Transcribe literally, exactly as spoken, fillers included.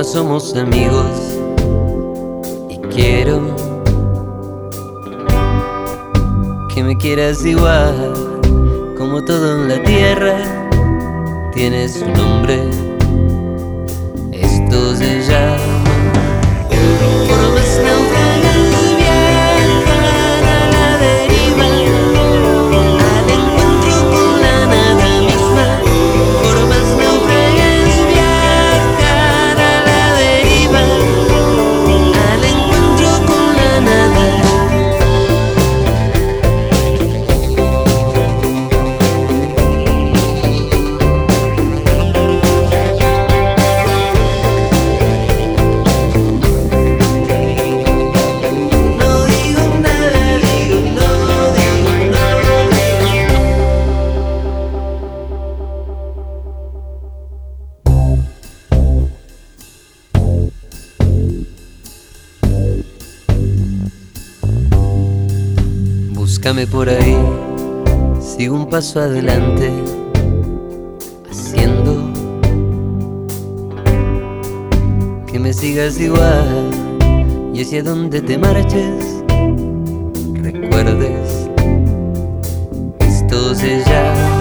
somos amigos y quiero que me quieras igual, como todo en la tierra tiene su nombre. Esto se llama formas náufragas, viajar a la deriva, al encuentro con la nada misma. Formas náufragas, viajar a la deriva, al encuentro con la nada. Búscame por ahí, sigo un paso adelante, haciendo que me sigas igual, y hacia donde te marches, recuerdes, esto se llama